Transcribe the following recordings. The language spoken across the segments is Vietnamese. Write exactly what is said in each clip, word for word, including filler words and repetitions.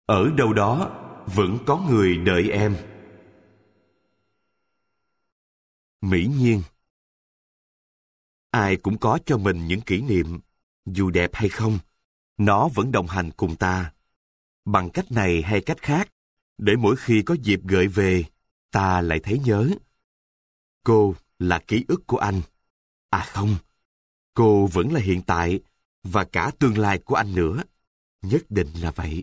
Ở đâu đó vẫn có người đợi em. Mỹ Nhiên. Ai cũng có cho mình những kỷ niệm, dù đẹp hay không, nó vẫn đồng hành cùng ta. Bằng cách này hay cách khác, để mỗi khi có dịp gợi về, ta lại thấy nhớ. Cô là ký ức của anh. À không, cô vẫn là hiện tại, và cả tương lai của anh nữa. Nhất định là vậy.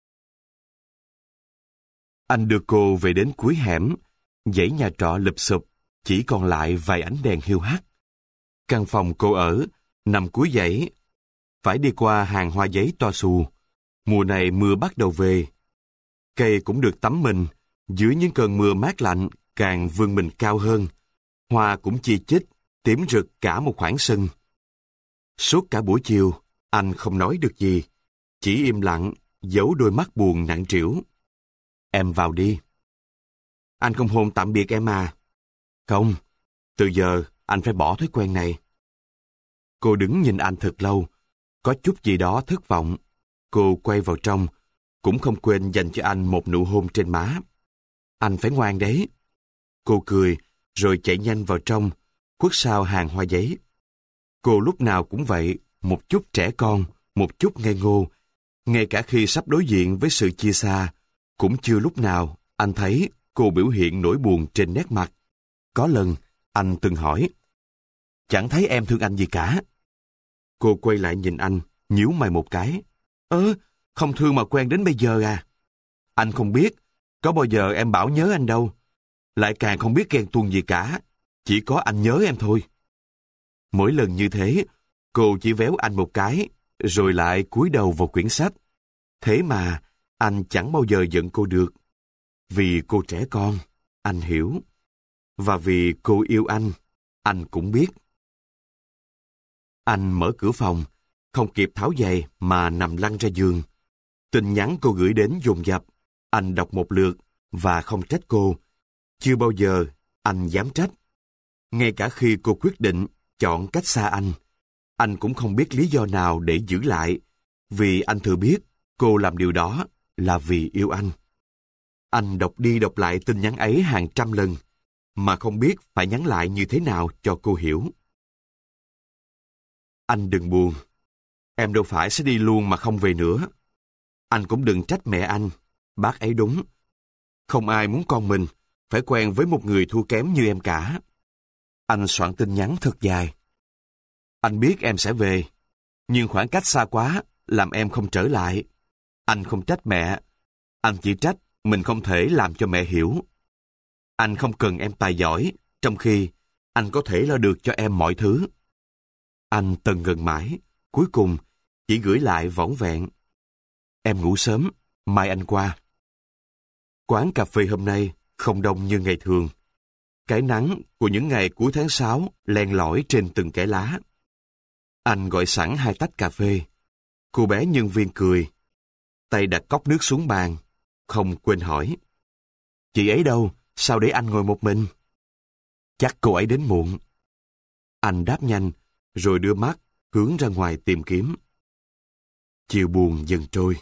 Anh đưa cô về đến cuối hẻm, dãy nhà trọ lụp xụp, chỉ còn lại vài ánh đèn hiu hắt. Căn phòng cô ở, nằm cuối dãy, phải đi qua hàng hoa giấy to xù. Mùa này mưa bắt đầu về. Cây cũng được tắm mình, dưới những cơn mưa mát lạnh, càng vươn mình cao hơn. Hoa cũng chi chít, tím rực cả một khoảng sân. Suốt cả buổi chiều, anh không nói được gì, chỉ im lặng, giấu đôi mắt buồn nặng trĩu. Em vào đi. Anh không hôn tạm biệt em à? Không, từ giờ anh phải bỏ thói quen này. Cô đứng nhìn anh thật lâu, có chút gì đó thất vọng. Cô quay vào trong, cũng không quên dành cho anh một nụ hôn trên má. Anh phải ngoan đấy. Cô cười, rồi chạy nhanh vào trong, khuất sau hàng hoa giấy. Cô lúc nào cũng vậy, một chút trẻ con, một chút ngây ngô. Ngay cả khi sắp đối diện với sự chia xa, cũng chưa lúc nào anh thấy cô biểu hiện nỗi buồn trên nét mặt. Có lần, anh từng hỏi, chẳng thấy em thương anh gì cả. Cô quay lại nhìn anh, nhíu mày một cái. Ơ, không thương mà quen đến bây giờ à? Anh không biết, có bao giờ em bảo nhớ anh đâu. Lại càng không biết ghen tuông gì cả, chỉ có anh nhớ em thôi. Mỗi lần như thế, cô chỉ véo anh một cái, rồi lại cúi đầu vào quyển sách. Thế mà, anh chẳng bao giờ giận cô được. Vì cô trẻ con, anh hiểu. Và vì cô yêu anh, anh cũng biết. Anh mở cửa phòng, không kịp tháo giày mà nằm lăn ra giường. Tin nhắn cô gửi đến dồn dập, anh đọc một lượt và không trách cô. Chưa bao giờ anh dám trách. Ngay cả khi cô quyết định chọn cách xa anh, anh cũng không biết lý do nào để giữ lại, vì anh thừa biết cô làm điều đó là vì yêu anh. Anh đọc đi đọc lại tin nhắn ấy hàng trăm lần, mà không biết phải nhắn lại như thế nào cho cô hiểu. Anh đừng buồn. Em đâu phải sẽ đi luôn mà không về nữa. Anh cũng đừng trách mẹ anh. Bác ấy đúng. Không ai muốn con mình phải quen với một người thua kém như em cả. Anh soạn tin nhắn thật dài. Anh biết em sẽ về, nhưng khoảng cách xa quá làm em không trở lại. Anh không trách mẹ. Anh chỉ trách mình không thể làm cho mẹ hiểu. Anh không cần em tài giỏi, trong khi anh có thể lo được cho em mọi thứ. Anh tần ngần mãi, cuối cùng chỉ gửi lại vỏn vẹn. Em ngủ sớm, mai anh qua. Quán cà phê hôm nay không đông như ngày thường. Cái nắng của những ngày cuối tháng sáu len lỏi trên từng kẽ lá. Anh gọi sẵn hai tách cà phê. Cô bé nhân viên cười. Tay đặt cốc nước xuống bàn, không quên hỏi. Chị ấy đâu? Sao để anh ngồi một mình? Chắc cô ấy đến muộn. Anh đáp nhanh, rồi đưa mắt hướng ra ngoài tìm kiếm. Chiều buồn dần trôi.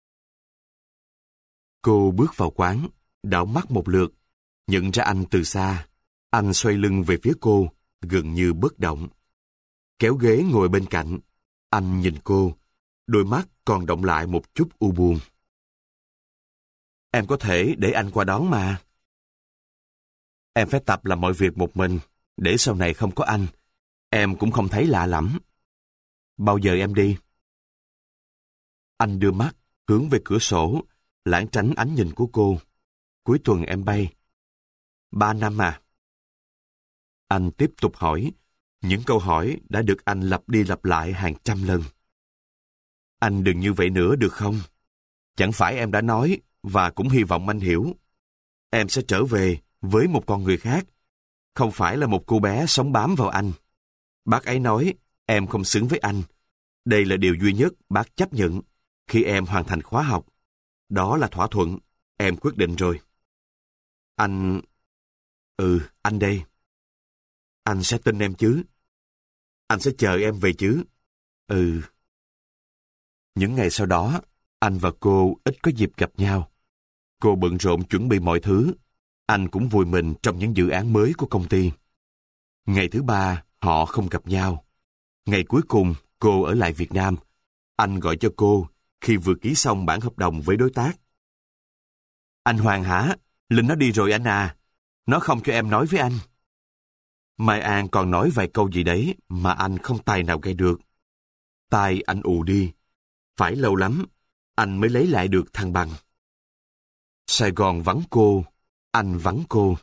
Cô bước vào quán, đảo mắt một lượt, nhận ra anh từ xa. Anh xoay lưng về phía cô, gần như bất động. Kéo ghế ngồi bên cạnh, anh nhìn cô, đôi mắt còn động lại một chút u buồn. Em có thể để anh qua đón mà. Em phải tập làm mọi việc một mình, để sau này không có anh, em cũng không thấy lạ lẫm. Bao giờ em đi? Anh đưa mắt, hướng về cửa sổ, lảng tránh ánh nhìn của cô. Cuối tuần em bay. Ba năm à? Anh tiếp tục hỏi, những câu hỏi đã được anh lặp đi lặp lại hàng trăm lần. Anh đừng như vậy nữa được không? Chẳng phải em đã nói, và cũng hy vọng anh hiểu. Em sẽ trở về với một con người khác, không phải là một cô bé sống bám vào anh. Bác ấy nói, em không xứng với anh. Đây là điều duy nhất bác chấp nhận khi em hoàn thành khóa học. Đó là thỏa thuận, em quyết định rồi. Anh... Ừ, anh đây. Anh sẽ tin em chứ? Anh sẽ chờ em về chứ? Ừ. Những ngày sau đó, Anh và cô ít có dịp gặp nhau. Cô bận rộn chuẩn bị mọi thứ. Anh cũng vùi mình trong những dự án mới của công ty. Ngày thứ ba, họ không gặp nhau. Ngày cuối cùng, cô ở lại Việt Nam. Anh gọi cho cô khi vừa ký xong bản hợp đồng với đối tác. Anh Hoàng hả? Linh nó đi rồi anh à. Nó không cho em nói với anh. Mai An còn nói vài câu gì đấy mà anh không tài nào nghe được. Tai anh ù đi. Phải lâu lắm, anh mới lấy lại được thăng bằng. Sài Gòn vắng cô, anh vắng cô.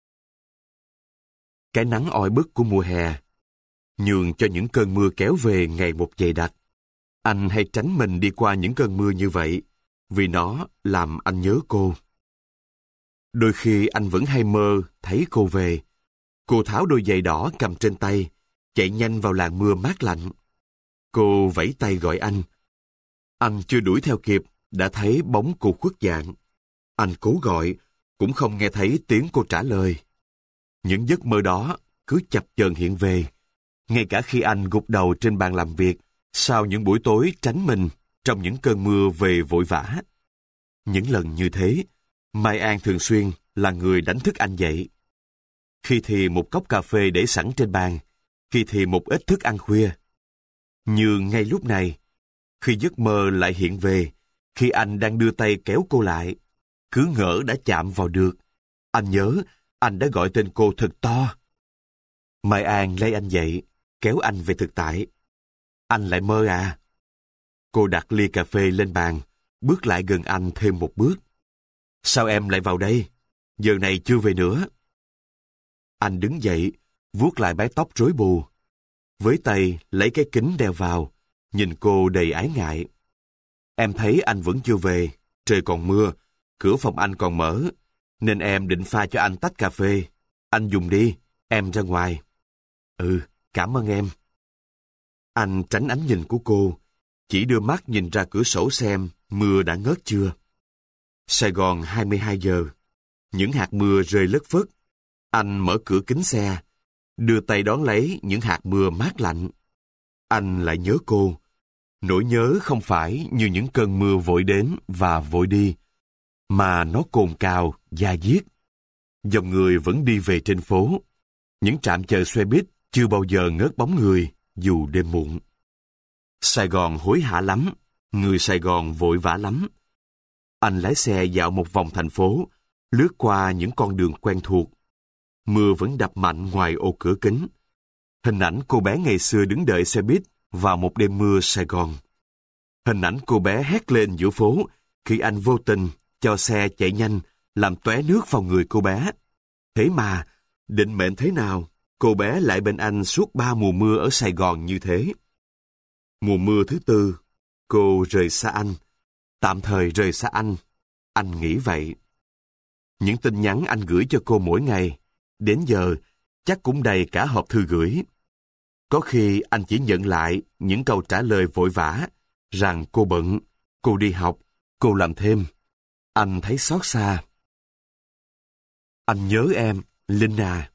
Cái nắng oi bức của mùa hè nhường cho những cơn mưa kéo về ngày một dày đặc. Anh hay tránh mình đi qua những cơn mưa như vậy, vì nó làm anh nhớ cô. Đôi khi anh vẫn hay mơ thấy cô về. Cô tháo đôi giày đỏ cầm trên tay, chạy nhanh vào làn mưa mát lạnh. Cô vẫy tay gọi anh. Anh chưa đuổi theo kịp, đã thấy bóng cô khuất dạng. Anh cố gọi, cũng không nghe thấy tiếng cô trả lời. Những giấc mơ đó cứ chập chờn hiện về, ngay cả khi anh gục đầu trên bàn làm việc, sau những buổi tối tránh mình trong những cơn mưa về vội vã. Những lần như thế, Mai An thường xuyên là người đánh thức anh dậy. Khi thì một cốc cà phê để sẵn trên bàn, khi thì một ít thức ăn khuya. Như ngay lúc này, khi giấc mơ lại hiện về, khi anh đang đưa tay kéo cô lại, cứ ngỡ đã chạm vào được. Anh nhớ, anh đã gọi tên cô thật to. Mai An lay anh dậy, kéo anh về thực tại. Anh lại mơ à? Cô đặt ly cà phê lên bàn, bước lại gần anh thêm một bước. Sao em lại vào đây? Giờ này chưa về nữa. Anh đứng dậy, vuốt lại mái tóc rối bù. Với tay lấy cái kính đeo vào, nhìn cô đầy ái ngại. Em thấy anh vẫn chưa về, trời còn mưa, cửa phòng anh còn mở, nên em định pha cho anh tách cà phê. Anh dùng đi, em ra ngoài. Ừ, cảm ơn em. Anh tránh ánh nhìn của cô, chỉ đưa mắt nhìn ra cửa sổ xem mưa đã ngớt chưa. Sài Gòn hai mươi hai giờ, những hạt mưa rơi lất phất. Anh mở cửa kính xe, đưa tay đón lấy những hạt mưa mát lạnh. Anh lại nhớ cô. Nỗi nhớ không phải như những cơn mưa vội đến và vội đi, mà nó cồn cào, da diết. Dòng người vẫn đi về trên phố. Những trạm chờ xe buýt chưa bao giờ ngớt bóng người, dù đêm muộn. Sài Gòn hối hả lắm, người Sài Gòn vội vã lắm. Anh lái xe dạo một vòng thành phố, lướt qua những con đường quen thuộc. Mưa vẫn đập mạnh ngoài ô cửa kính. Hình ảnh cô bé ngày xưa đứng đợi xe buýt vào một đêm mưa Sài Gòn. Hình ảnh cô bé hét lên giữa phố khi anh vô tình cho xe chạy nhanh làm tóe nước vào người cô bé. Thế mà, định mệnh thế nào, cô bé lại bên anh suốt ba mùa mưa ở Sài Gòn như thế. Mùa mưa thứ tư, cô rời xa anh. Tạm thời rời xa anh. Anh nghĩ vậy. Những tin nhắn anh gửi cho cô mỗi ngày, đến giờ chắc cũng đầy cả hộp thư gửi. Có khi anh chỉ nhận lại những câu trả lời vội vã rằng cô bận, cô đi học, cô làm thêm. Anh thấy xót xa. Anh nhớ em, Linh à.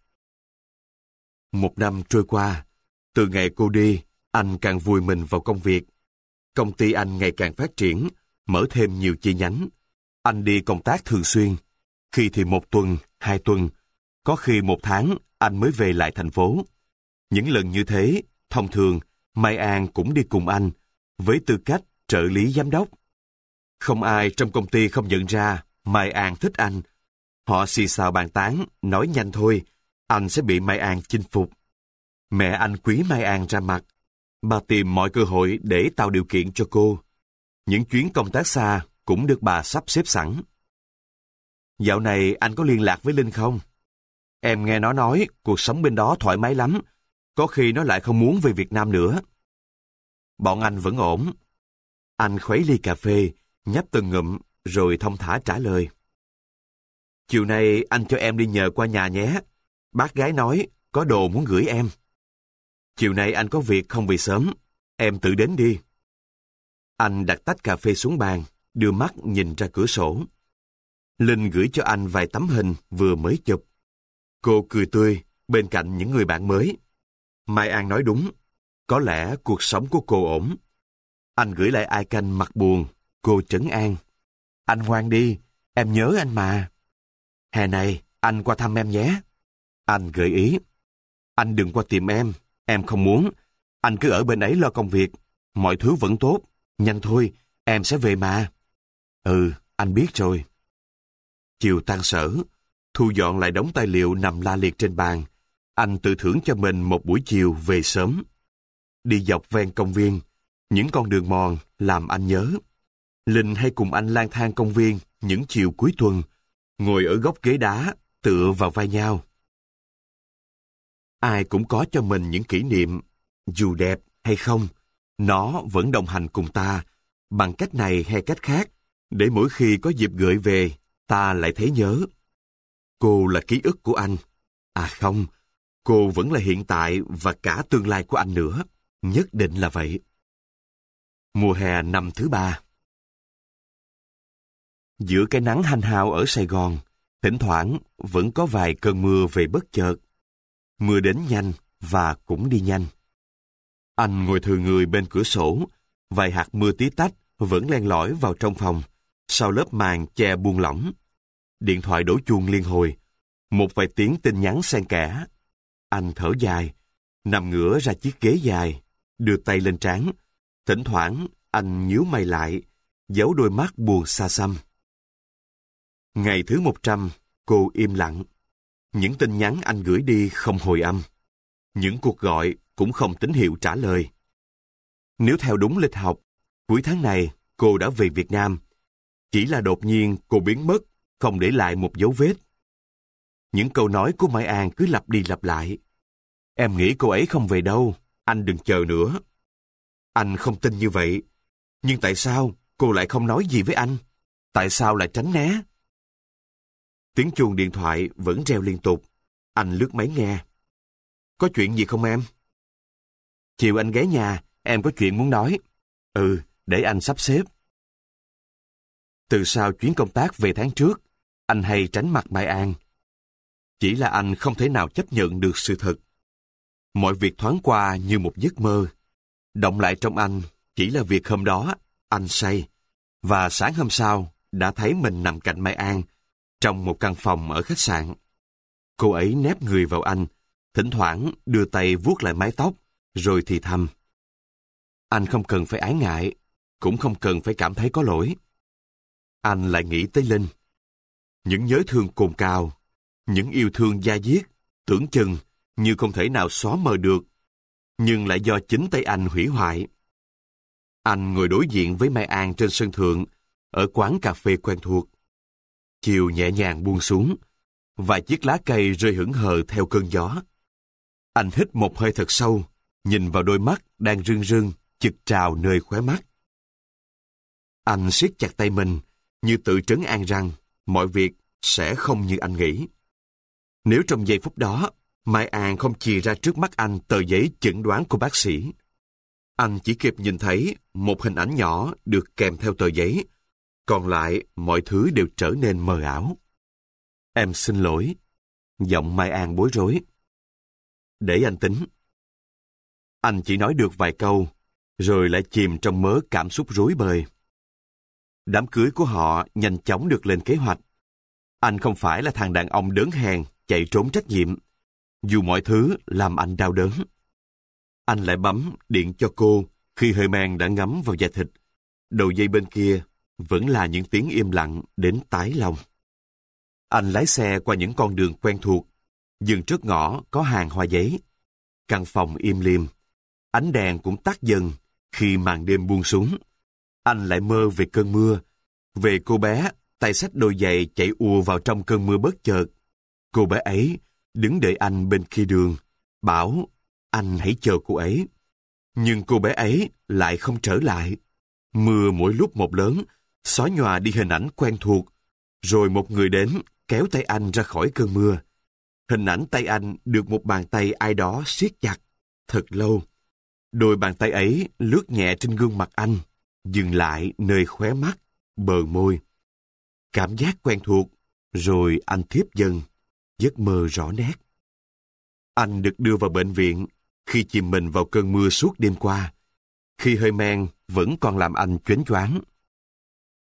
Một năm trôi qua, từ ngày cô đi, anh càng vùi mình vào công việc. Công ty anh ngày càng phát triển, mở thêm nhiều chi nhánh. Anh đi công tác thường xuyên, khi thì một tuần, hai tuần, có khi một tháng anh mới về lại thành phố. Những lần như thế, thông thường, Mai An cũng đi cùng anh, với tư cách trợ lý giám đốc. Không ai trong công ty không nhận ra Mai An thích anh. Họ xì xào bàn tán, nói nhanh thôi, anh sẽ bị Mai An chinh phục. Mẹ anh quý Mai An ra mặt. Bà tìm mọi cơ hội để tạo điều kiện cho cô. Những chuyến công tác xa cũng được bà sắp xếp sẵn. Dạo này anh có liên lạc với Linh không? Em nghe nó nói cuộc sống bên đó thoải mái lắm. Có khi nó lại không muốn về Việt Nam nữa. Bọn anh vẫn ổn. Anh khuấy ly cà phê, nhấp từng ngụm, rồi thong thả trả lời. Chiều nay anh cho em đi nhờ qua nhà nhé. Bác gái nói có đồ muốn gửi em. Chiều nay anh có việc không về sớm. Em tự đến đi. Anh đặt tách cà phê xuống bàn, đưa mắt nhìn ra cửa sổ. Linh gửi cho anh vài tấm hình vừa mới chụp. Cô cười tươi bên cạnh những người bạn mới. Mai An nói đúng. Có lẽ cuộc sống của cô ổn. Anh gửi lại icon mặt buồn, Cô trấn an. Anh ngoan đi, em nhớ anh mà. Hè này, anh qua thăm em nhé. Anh gợi ý. Anh đừng qua tìm em, em không muốn. Anh cứ ở bên ấy lo công việc. Mọi thứ vẫn tốt. Nhanh thôi, em sẽ về mà. Ừ, anh biết rồi. Chiều tan sở, thu dọn lại đống tài liệu nằm la liệt trên bàn. Anh tự thưởng cho mình một buổi chiều về sớm. Đi dọc ven công viên, những con đường mòn làm anh nhớ. Linh hay cùng anh lang thang công viên những chiều cuối tuần, ngồi ở góc ghế đá, tựa vào vai nhau. Ai cũng có cho mình những kỷ niệm, dù đẹp hay không, nó vẫn đồng hành cùng ta, bằng cách này hay cách khác, để mỗi khi có dịp gửi về, ta lại thấy nhớ. Cô là ký ức của anh. À không, cô vẫn là hiện tại và cả tương lai của anh nữa. Nhất định là vậy. Mùa hè năm thứ ba. Giữa cái nắng hanh hao ở Sài Gòn, thỉnh thoảng vẫn có vài cơn mưa về bất chợt. Mưa đến nhanh và cũng đi nhanh. Anh ngồi thừ người bên cửa sổ, vài hạt mưa tí tách vẫn len lỏi vào trong phòng, sau lớp màn che buông lỏng. Điện thoại đổ chuông liên hồi, một vài tiếng tin nhắn xen kẽ. Anh thở dài, nằm ngửa ra chiếc ghế dài, đưa tay lên trán. Thỉnh thoảng anh nhíu mày lại, giấu đôi mắt buồn xa xăm. Ngày thứ một trăm, cô im lặng. Những tin nhắn anh gửi đi không hồi âm. Những cuộc gọi cũng không tín hiệu trả lời. Nếu theo đúng lịch học, cuối tháng này cô đã về Việt Nam. Chỉ là đột nhiên cô biến mất, không để lại một dấu vết. Những câu nói của Mai An cứ lặp đi lặp lại. Em nghĩ cô ấy không về đâu, anh đừng chờ nữa. Anh không tin như vậy. Nhưng tại sao cô lại không nói gì với anh? Tại sao lại tránh né? Tiếng chuông điện thoại vẫn reo liên tục. Anh lướt máy nghe. Có chuyện gì không em? Chiều anh ghé nhà, em có chuyện muốn nói. Ừ, để anh sắp xếp. Từ sau chuyến công tác về tháng trước, anh hay tránh mặt Mai An. Chỉ là anh không thể nào chấp nhận được sự thật. Mọi việc thoáng qua như một giấc mơ. Động lại trong anh chỉ là việc hôm đó anh say, và sáng hôm sau đã thấy mình nằm cạnh Mai An trong một căn phòng ở khách sạn. Cô ấy nép người vào anh, thỉnh thoảng đưa tay vuốt lại mái tóc, rồi thì thầm. Anh không cần phải ái ngại, cũng không cần phải cảm thấy có lỗi. Anh lại nghĩ tới Linh. Những nhớ thương cồn cào, những yêu thương da diết, tưởng chừng như không thể nào xóa mờ được, nhưng lại do chính tay anh hủy hoại. Anh ngồi đối diện với Mai An trên sân thượng, ở quán cà phê quen thuộc. Chiều nhẹ nhàng buông xuống, vài chiếc lá cây rơi hững hờ theo cơn gió. Anh hít một hơi thật sâu, nhìn vào đôi mắt đang rưng rưng, chực trào nơi khóe mắt. Anh siết chặt tay mình, như tự trấn an rằng mọi việc sẽ không như anh nghĩ. Nếu trong giây phút đó, Mai An không chì ra trước mắt anh tờ giấy chẩn đoán của bác sĩ, anh chỉ kịp nhìn thấy một hình ảnh nhỏ được kèm theo tờ giấy, còn lại mọi thứ đều trở nên mờ ảo. Em xin lỗi. Giọng Mai An bối rối. Để anh tính. Anh chỉ nói được vài câu, rồi lại chìm trong mớ cảm xúc rối bời. Đám cưới của họ nhanh chóng được lên kế hoạch. Anh không phải là thằng đàn ông đớn hèn, chạy trốn trách nhiệm, dù mọi thứ làm anh đau đớn. Anh lại bấm điện cho cô khi hơi men đã ngấm vào da thịt. Đầu dây bên kia vẫn là những tiếng im lặng đến tái lòng. Anh lái xe qua những con đường quen thuộc, dừng trước ngõ có hàng hoa giấy. Căn phòng im lìm, ánh đèn cũng tắt dần khi màn đêm buông xuống. Anh lại mơ về cơn mưa, về cô bé tay xách đôi giày chạy ùa vào trong cơn mưa bất chợt. Cô bé ấy đứng đợi anh bên kia đường, bảo anh hãy chờ cô ấy. Nhưng cô bé ấy lại không trở lại. Mưa mỗi lúc một lớn, xóa nhòa đi hình ảnh quen thuộc. Rồi một người đến, kéo tay anh ra khỏi cơn mưa. Hình ảnh tay anh được một bàn tay ai đó siết chặt, thật lâu. Đôi bàn tay ấy lướt nhẹ trên gương mặt anh, dừng lại nơi khóe mắt, bờ môi. Cảm giác quen thuộc, rồi anh thiếp dần, giấc mơ rõ nét. Anh được đưa vào bệnh viện khi chìm mình vào cơn mưa suốt đêm qua, khi hơi men vẫn còn làm anh choáng choáng.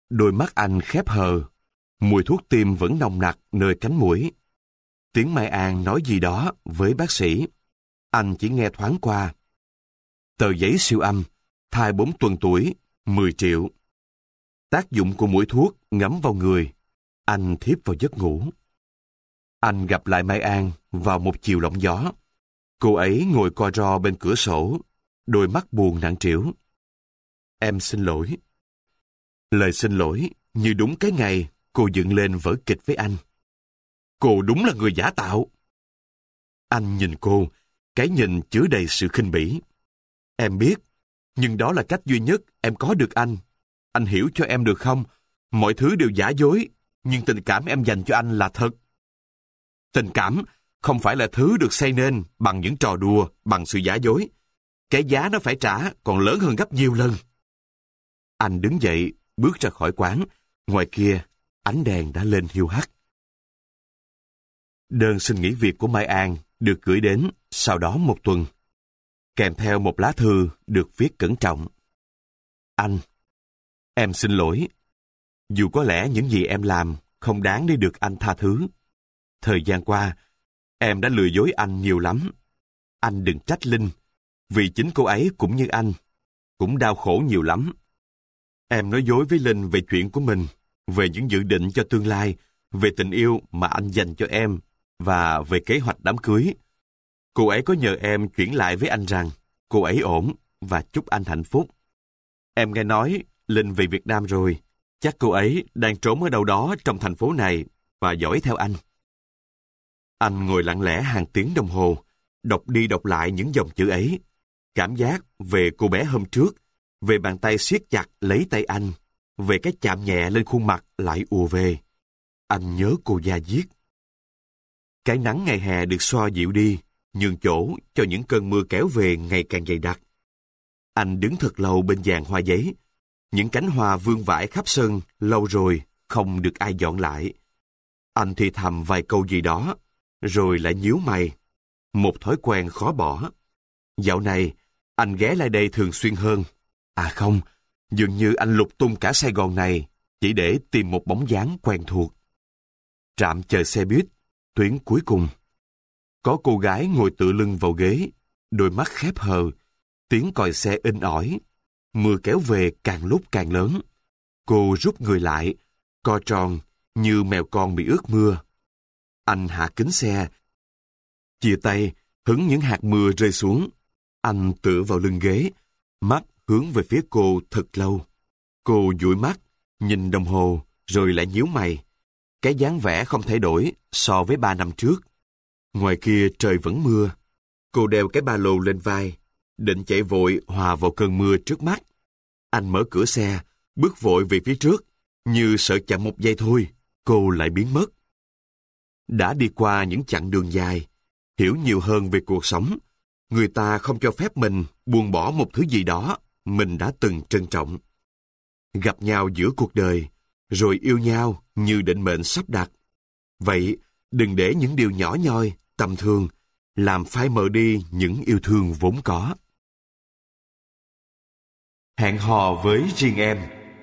Đôi mắt anh khép hờ, mùi thuốc tiêm vẫn nồng nặc nơi cánh mũi. Tiếng Mai An nói gì đó với bác sĩ. Anh chỉ nghe thoáng qua. Tờ giấy siêu âm, thai bốn tuần tuổi, mười triệu. Tác dụng của mũi thuốc ngấm vào người. Anh thiếp vào giấc ngủ. Anh gặp lại Mai An vào một chiều lộng gió. Cô ấy ngồi co ro bên cửa sổ, đôi mắt buồn nặng trĩu. Em xin lỗi. Lời xin lỗi như đúng cái ngày cô dựng lên vở kịch với anh. Cô đúng là người giả tạo. Anh nhìn cô, cái nhìn chứa đầy sự khinh bỉ. Em biết, nhưng đó là cách duy nhất em có được anh. Anh hiểu cho em được không? Mọi thứ đều giả dối, nhưng tình cảm em dành cho anh là thật. Tình cảm không phải là thứ được xây nên bằng những trò đùa, bằng sự giả dối. Cái giá nó phải trả còn lớn hơn gấp nhiều lần. Anh đứng dậy, bước ra khỏi quán. Ngoài kia, ánh đèn đã lên hiu hắt. Đơn xin nghỉ việc của Mai An được gửi đến sau đó một tuần, kèm theo một lá thư được viết cẩn trọng. Anh, em xin lỗi. Dù có lẽ những gì em làm không đáng để được anh tha thứ. Thời gian qua, em đã lừa dối anh nhiều lắm. Anh đừng trách Linh, vì chính cô ấy cũng như anh, cũng đau khổ nhiều lắm. Em nói dối với Linh về chuyện của mình, về những dự định cho tương lai, về tình yêu mà anh dành cho em, và về kế hoạch đám cưới. Cô ấy có nhờ em chuyển lại với anh rằng cô ấy ổn và chúc anh hạnh phúc. Em nghe nói Linh về Việt Nam rồi, chắc cô ấy đang trốn ở đâu đó trong thành phố này và dõi theo anh. Anh ngồi lặng lẽ hàng tiếng đồng hồ, đọc đi đọc lại những dòng chữ ấy. Cảm giác về cô bé hôm trước, về bàn tay siết chặt lấy tay anh, về cái chạm nhẹ lên khuôn mặt lại ùa về. Anh nhớ cô da diết. Cái nắng ngày hè được xoa dịu đi, nhường chỗ cho những cơn mưa kéo về ngày càng dày đặc. Anh đứng thật lâu bên giàn hoa giấy. Những cánh hoa vương vãi khắp sân lâu rồi không được ai dọn lại. Anh thì thầm vài câu gì đó, rồi lại nhíu mày. Một thói quen khó bỏ. Dạo này, anh ghé lại đây thường xuyên hơn. À không, dường như anh lục tung cả Sài Gòn này chỉ để tìm một bóng dáng quen thuộc. Trạm chờ xe buýt, tuyến cuối cùng. Có cô gái ngồi tựa lưng vào ghế, đôi mắt khép hờ, tiếng còi xe inh ỏi. Mưa kéo về càng lúc càng lớn. Cô rút người lại, co tròn như mèo con bị ướt mưa. Anh hạ kính xe, chia tay, hứng những hạt mưa rơi xuống. Anh tựa vào lưng ghế, mắt hướng về phía cô thật lâu. Cô dụi mắt, nhìn đồng hồ, rồi lại nhíu mày. Cái dáng vẻ không thay đổi so với ba năm trước. Ngoài kia trời vẫn mưa. Cô đeo cái ba lô lên vai, định chạy vội hòa vào cơn mưa trước mắt. Anh mở cửa xe, bước vội về phía trước, như sợ chậm một giây thôi, cô lại biến mất. Đã đi qua những chặng đường dài, hiểu nhiều hơn về cuộc sống, người ta không cho phép mình buông bỏ một thứ gì đó mình đã từng trân trọng. Gặp nhau giữa cuộc đời, rồi yêu nhau như định mệnh sắp đặt. Vậy, đừng để những điều nhỏ nhoi, tầm thường, làm phai mờ đi những yêu thương vốn có. Hẹn hò với riêng em.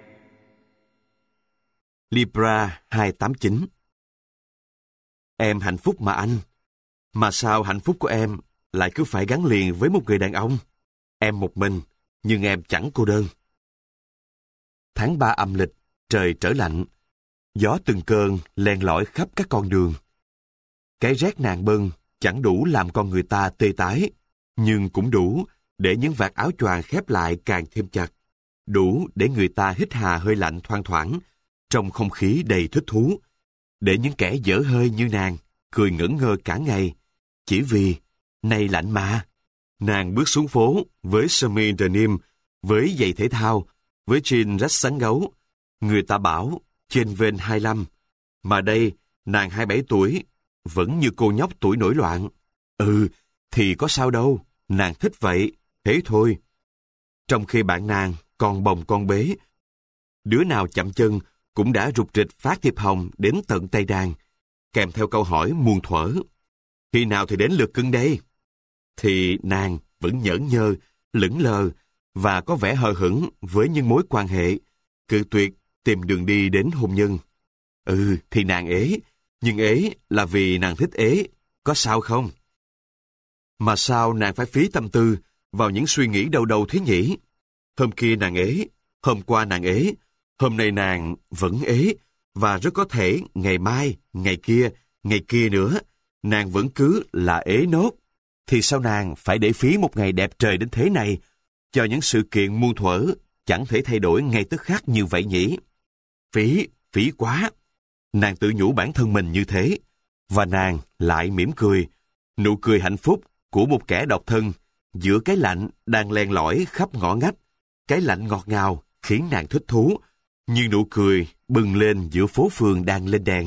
Libra hai tám chín. Em hạnh phúc mà anh. Mà sao hạnh phúc của em lại cứ phải gắn liền với một người đàn ông? Em một mình, nhưng em chẳng cô đơn. Tháng ba âm lịch, trời trở lạnh. Gió từng cơn len lỏi khắp các con đường. Cái rét nàng bân chẳng đủ làm con người ta tê tái, nhưng cũng đủ để những vạt áo choàng khép lại càng thêm chặt. Đủ để người ta hít hà hơi lạnh thoang thoảng, trong không khí đầy thích thú. Để những kẻ dở hơi như nàng cười ngẩn ngơ cả ngày, chỉ vì này lạnh mà. Nàng bước xuống phố với sơ mi denim, với giày thể thao, với jean rách sắn gấu. Người ta bảo trên ven hai lăm, mà đây nàng hai bảy tuổi, vẫn như cô nhóc tuổi nổi loạn. Ừ, thì có sao đâu, nàng thích vậy, thế thôi. Trong khi bạn nàng còn bồng con bế, đứa nào chậm chân cũng đã rục rịch phát thiệp hồng đến tận tay đàn, kèm theo câu hỏi muôn thuở. Khi nào thì đến lượt cưng đây? Thì nàng vẫn nhởn nhơ, lững lờ và có vẻ hờ hững với những mối quan hệ, cự tuyệt tìm đường đi đến hôn nhân. Ừ, thì nàng ế, nhưng ế là vì nàng thích ế, có sao không? Mà sao nàng phải phí tâm tư vào những suy nghĩ đâu đâu thế nhỉ? Hôm kia nàng ế, hôm qua nàng ế, hôm nay nàng vẫn ế, và rất có thể ngày mai, ngày kia, ngày kia nữa, nàng vẫn cứ là ế nốt. Thì sao nàng phải để phí một ngày đẹp trời đến thế này cho những sự kiện muôn thuở chẳng thể thay đổi ngay tức khắc như vậy nhỉ? Phí, phí quá. Nàng tự nhủ bản thân mình như thế, và nàng lại mỉm cười, nụ cười hạnh phúc của một kẻ độc thân giữa cái lạnh đang len lỏi khắp ngõ ngách. Cái lạnh ngọt ngào khiến nàng thích thú, như nụ cười bừng lên giữa phố phường đang lên đèn.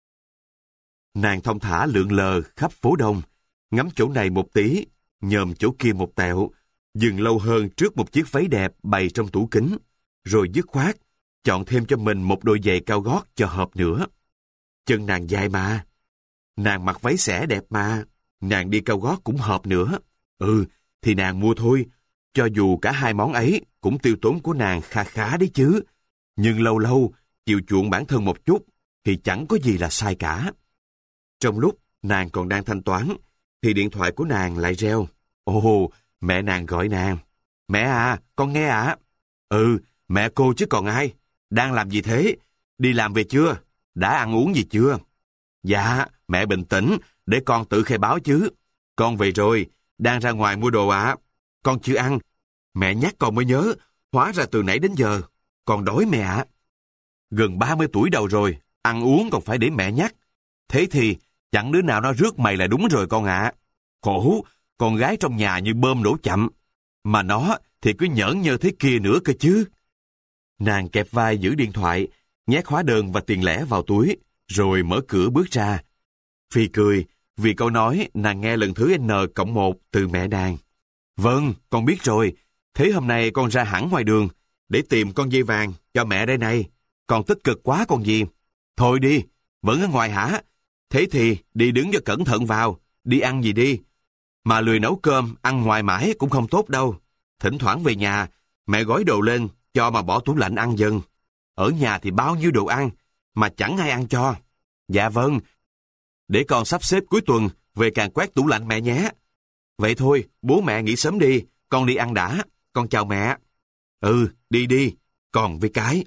Nàng thong thả lượn lờ khắp phố đông, ngắm chỗ này một tí, nhòm chỗ kia một tẹo, dừng lâu hơn trước một chiếc váy đẹp bày trong tủ kính, rồi dứt khoát, chọn thêm cho mình một đôi giày cao gót cho hợp nữa. Chân nàng dài mà, nàng mặc váy xẻ đẹp mà, nàng đi cao gót cũng hợp nữa. Ừ, thì nàng mua thôi, cho dù cả hai món ấy cũng tiêu tốn của nàng kha khá đấy chứ. Nhưng lâu lâu, chịu chuộng bản thân một chút, thì chẳng có gì là sai cả. Trong lúc nàng còn đang thanh toán, thì điện thoại của nàng lại reo. Ồ, mẹ nàng gọi nàng. Mẹ à, con nghe ạ. À? Ừ, mẹ cô chứ còn ai. Đang làm gì thế? Đi làm về chưa? Đã ăn uống gì chưa? Dạ, mẹ bình tĩnh, để con tự khai báo chứ. Con về rồi, đang ra ngoài mua đồ ạ. À. Con chưa ăn. Mẹ nhắc con mới nhớ, hóa ra từ nãy đến giờ. Con đói mẹ ạ. À. Gần ba mươi tuổi đầu rồi, ăn uống còn phải để mẹ nhắc. Thế thì, chẳng đứa nào nó rước mày là đúng rồi con ạ. À. Khổ, con gái trong nhà như bơm đổ chậm. Mà nó thì cứ nhởn nhơ thế kia nữa cơ chứ. Nàng kẹp vai giữ điện thoại, nhét hóa đơn và tiền lẻ vào túi, rồi mở cửa bước ra. Phi cười, vì câu nói nàng nghe lần thứ N cộng một từ mẹ nàng. Vâng, con biết rồi. Thế hôm nay con ra hẳn ngoài đường, để tìm con dây vàng cho mẹ đây này. Con tích cực quá còn gì. Thôi đi, vẫn ở ngoài hả? Thế thì đi đứng cho cẩn thận vào, đi ăn gì đi. Mà lười nấu cơm, ăn ngoài mãi cũng không tốt đâu. Thỉnh thoảng về nhà, mẹ gói đồ lên, cho mà bỏ tủ lạnh ăn dần. Ở nhà thì bao nhiêu đồ ăn, mà chẳng ai ăn cho. Dạ vâng, để con sắp xếp cuối tuần về càn quét tủ lạnh mẹ nhé. Vậy thôi, bố mẹ nghỉ sớm đi, con đi ăn đã, con chào mẹ. Ừ, đi đi, còn với cái.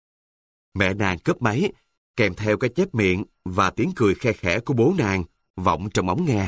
Mẹ nàng cúp máy, kèm theo cái chép miệng và tiếng cười khe khẽ của bố nàng, vọng trong ống nghe.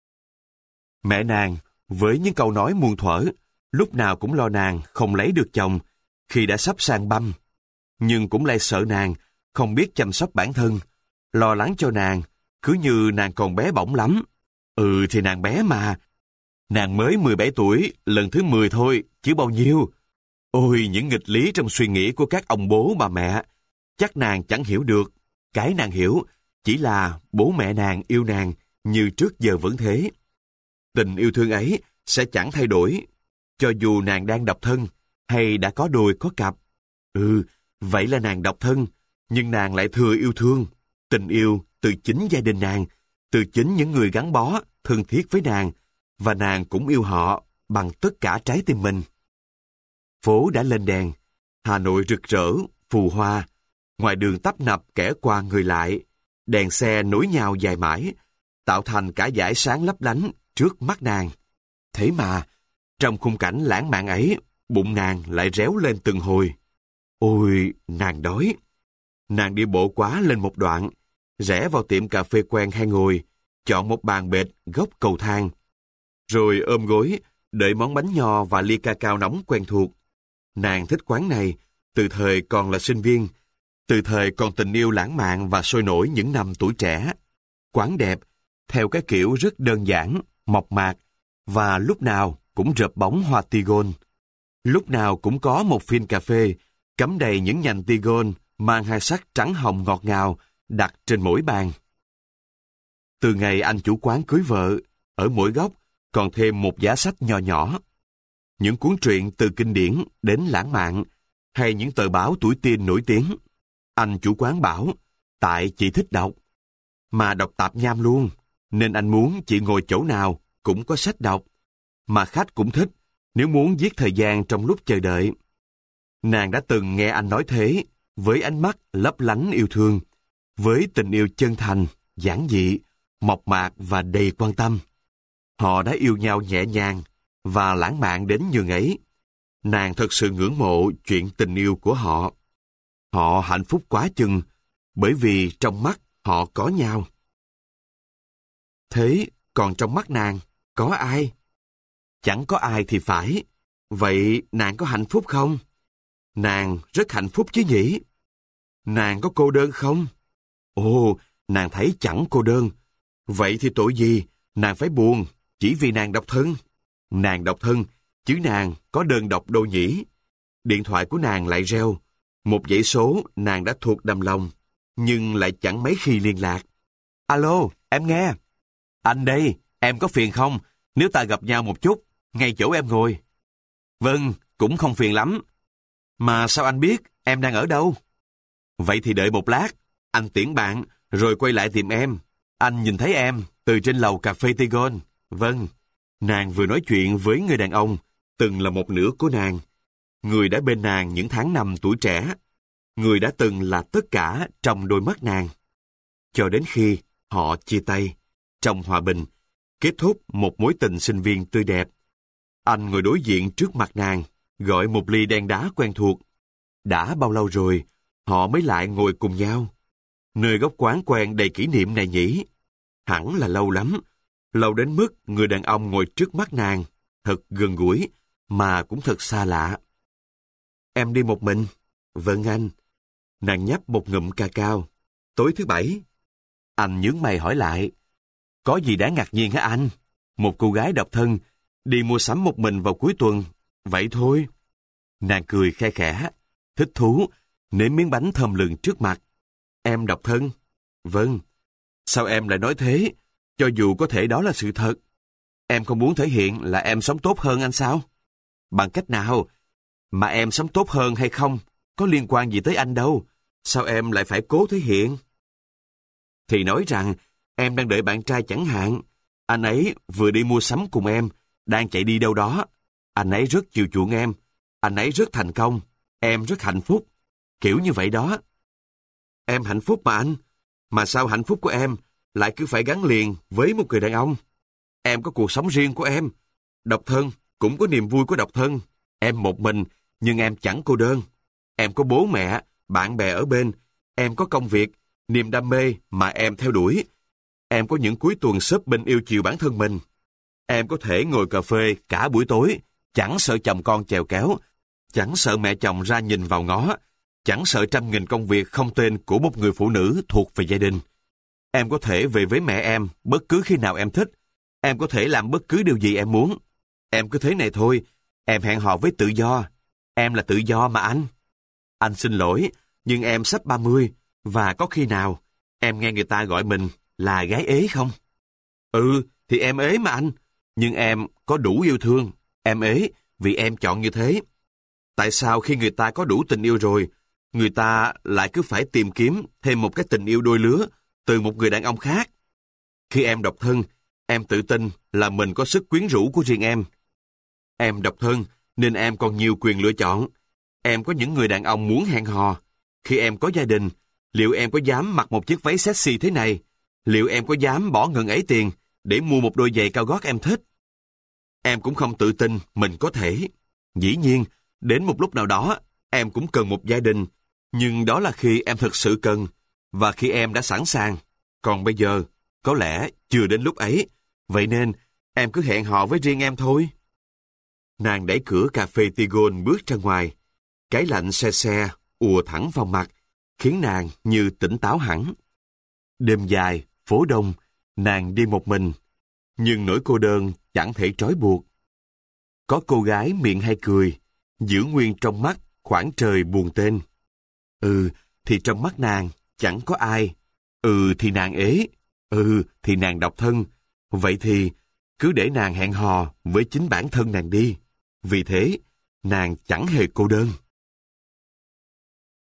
Mẹ nàng, với những câu nói muôn thuở, lúc nào cũng lo nàng không lấy được chồng khi đã sắp sang băm. Nhưng cũng lại sợ nàng không biết chăm sóc bản thân, lo lắng cho nàng, cứ như nàng còn bé bỏng lắm. Ừ thì nàng bé mà. Nàng mới mười bảy tuổi, lần thứ mười thôi, chứ bao nhiêu. Ôi, những nghịch lý trong suy nghĩ của các ông bố bà mẹ, chắc nàng chẳng hiểu được. Cái nàng hiểu chỉ là bố mẹ nàng yêu nàng như trước giờ vẫn thế. Tình yêu thương ấy sẽ chẳng thay đổi, cho dù nàng đang độc thân hay đã có đôi có cặp. Ừ, vậy là nàng độc thân, nhưng nàng lại thừa yêu thương. Tình yêu từ chính gia đình nàng, từ chính những người gắn bó, thân thiết với nàng, và nàng cũng yêu họ bằng tất cả trái tim mình. Phố đã lên đèn, Hà Nội rực rỡ, phù hoa, ngoài đường tấp nập kẻ qua người lại, đèn xe nối nhau dài mãi, tạo thành cả dải sáng lấp lánh trước mắt nàng. Thế mà, trong khung cảnh lãng mạn ấy, bụng nàng lại réo lên từng hồi. Ôi, nàng đói. Nàng đi bộ quá lên một đoạn, rẽ vào tiệm cà phê quen hay ngồi, chọn một bàn bệt góc cầu thang. Rồi ôm gối, đợi món bánh nho và ly ca cao nóng quen thuộc. Nàng thích quán này, từ thời còn là sinh viên, từ thời còn tình yêu lãng mạn và sôi nổi những năm tuổi trẻ. Quán đẹp, theo cái kiểu rất đơn giản, mộc mạc, và lúc nào cũng rợp bóng hoa tigon. Lúc nào cũng có một phiên cà phê, cắm đầy những nhành tigon mang hai sắc trắng hồng ngọt ngào, đặt trên mỗi bàn. Từ ngày anh chủ quán cưới vợ, ở mỗi góc còn thêm một giá sách nho nhỏ. Những cuốn truyện từ kinh điển đến lãng mạn, hay những tờ báo tuổi teen nổi tiếng. Anh chủ quán bảo, tại chị thích đọc, mà đọc tạp nham luôn, nên anh muốn chị ngồi chỗ nào cũng có sách đọc, mà khách cũng thích nếu muốn giết thời gian trong lúc chờ đợi. Nàng đã từng nghe anh nói thế, với ánh mắt lấp lánh yêu thương, với tình yêu chân thành, giản dị, mộc mạc và đầy quan tâm. Họ đã yêu nhau nhẹ nhàng và lãng mạn đến nhường ấy. Nàng thật sự ngưỡng mộ chuyện tình yêu của họ. Họ hạnh phúc quá chừng, bởi vì trong mắt họ có nhau. Thế còn trong mắt nàng, có ai? Chẳng có ai thì phải. Vậy nàng có hạnh phúc không? Nàng rất hạnh phúc chứ nhỉ? Nàng có cô đơn không? Ồ, nàng thấy chẳng cô đơn. Vậy thì tội gì nàng phải buồn chỉ vì nàng độc thân? Nàng độc thân, chứ nàng có đơn độc đâu nhỉ? Điện thoại của nàng lại reo. Một dãy số nàng đã thuộc đầm lòng, nhưng lại chẳng mấy khi liên lạc. Alo, em nghe. Anh đây, em có phiền không? Nếu ta gặp nhau một chút, ngay chỗ em ngồi. Vâng, cũng không phiền lắm. Mà sao anh biết em đang ở đâu? Vậy thì đợi một lát, anh tiễn bạn, rồi quay lại tìm em. Anh nhìn thấy em từ trên lầu cà phê Tigon. Vâng, nàng vừa nói chuyện với người đàn ông, từng là một nửa của nàng. Người đã bên nàng những tháng năm tuổi trẻ. Người đã từng là tất cả trong đôi mắt nàng. Cho đến khi họ chia tay, trong hòa bình, kết thúc một mối tình sinh viên tươi đẹp. Anh ngồi đối diện trước mặt nàng, gọi một ly đen đá quen thuộc. Đã bao lâu rồi, họ mới lại ngồi cùng nhau. Nơi góc quán quen đầy kỷ niệm này nhỉ? Hẳn là lâu lắm. Lâu đến mức người đàn ông ngồi trước mắt nàng, thật gần gũi, mà cũng thật xa lạ. Em đi một mình? Vâng anh. Nàng nhấp một ngụm ca cao. Tối thứ bảy. Anh nhướng mày hỏi lại. Có gì đáng ngạc nhiên hả anh? Một cô gái độc thân, đi mua sắm một mình vào cuối tuần. Vậy thôi. Nàng cười khe khẽ, thích thú, nếm miếng bánh thơm lừng trước mặt. Em độc thân? Vâng. Sao em lại nói thế, cho dù có thể đó là sự thật? Em không muốn thể hiện là em sống tốt hơn anh sao? Bằng cách nào? Mà em sống tốt hơn hay không, có liên quan gì tới anh đâu. Sao em lại phải cố thể hiện? Thì nói rằng, em đang đợi bạn trai chẳng hạn. Anh ấy vừa đi mua sắm cùng em, đang chạy đi đâu đó. Anh ấy rất chiều chuộng em. Anh ấy rất thành công. Em rất hạnh phúc. Kiểu như vậy đó. Em hạnh phúc mà anh. Mà sao hạnh phúc của em lại cứ phải gắn liền với một người đàn ông? Em có cuộc sống riêng của em. Độc thân cũng có niềm vui của độc thân. Em một mình, nhưng em chẳng cô đơn. Em có bố mẹ, bạn bè ở bên. Em có công việc, niềm đam mê mà em theo đuổi. Em có những cuối tuần shopping yêu chiều bản thân mình. Em có thể ngồi cà phê cả buổi tối, chẳng sợ chồng con chèo kéo, chẳng sợ mẹ chồng ra nhìn vào ngó, chẳng sợ trăm nghìn công việc không tên của một người phụ nữ thuộc về gia đình. Em có thể về với mẹ em bất cứ khi nào em thích. Em có thể làm bất cứ điều gì em muốn. Em cứ thế này thôi. Em hẹn hò với tự do. Em là tự do mà anh. Anh xin lỗi, nhưng em sắp ba mươi, và có khi nào em nghe người ta gọi mình là gái ế không? Ừ, thì em ế mà anh. Nhưng em có đủ yêu thương. Em ế vì em chọn như thế. Tại sao khi người ta có đủ tình yêu rồi, người ta lại cứ phải tìm kiếm thêm một cái tình yêu đôi lứa từ một người đàn ông khác? Khi em độc thân, em tự tin là mình có sức quyến rũ của riêng em. Em độc thân nên em còn nhiều quyền lựa chọn. Em có những người đàn ông muốn hẹn hò. Khi em có gia đình, liệu em có dám mặc một chiếc váy sexy thế này? Liệu em có dám bỏ ngần ấy tiền để mua một đôi giày cao gót em thích? Em cũng không tự tin mình có thể. Dĩ nhiên, đến một lúc nào đó, em cũng cần một gia đình. Nhưng đó là khi em thực sự cần, và khi em đã sẵn sàng. Còn bây giờ, có lẽ chưa đến lúc ấy. Vậy nên, em cứ hẹn hò với riêng em thôi. Nàng đẩy cửa cà phê Tigon bước ra ngoài. Cái lạnh se se ùa thẳng vào mặt, khiến nàng như tỉnh táo hẳn. Đêm dài, phố đông, nàng đi một mình. Nhưng nỗi cô đơn chẳng thể trói buộc. Có cô gái miệng hay cười, giữ nguyên trong mắt khoảng trời buồn tên. Ừ, thì trong mắt nàng chẳng có ai. Ừ, thì nàng ế. Ừ, thì nàng độc thân. Vậy thì cứ để nàng hẹn hò với chính bản thân nàng đi. Vì thế, nàng chẳng hề cô đơn.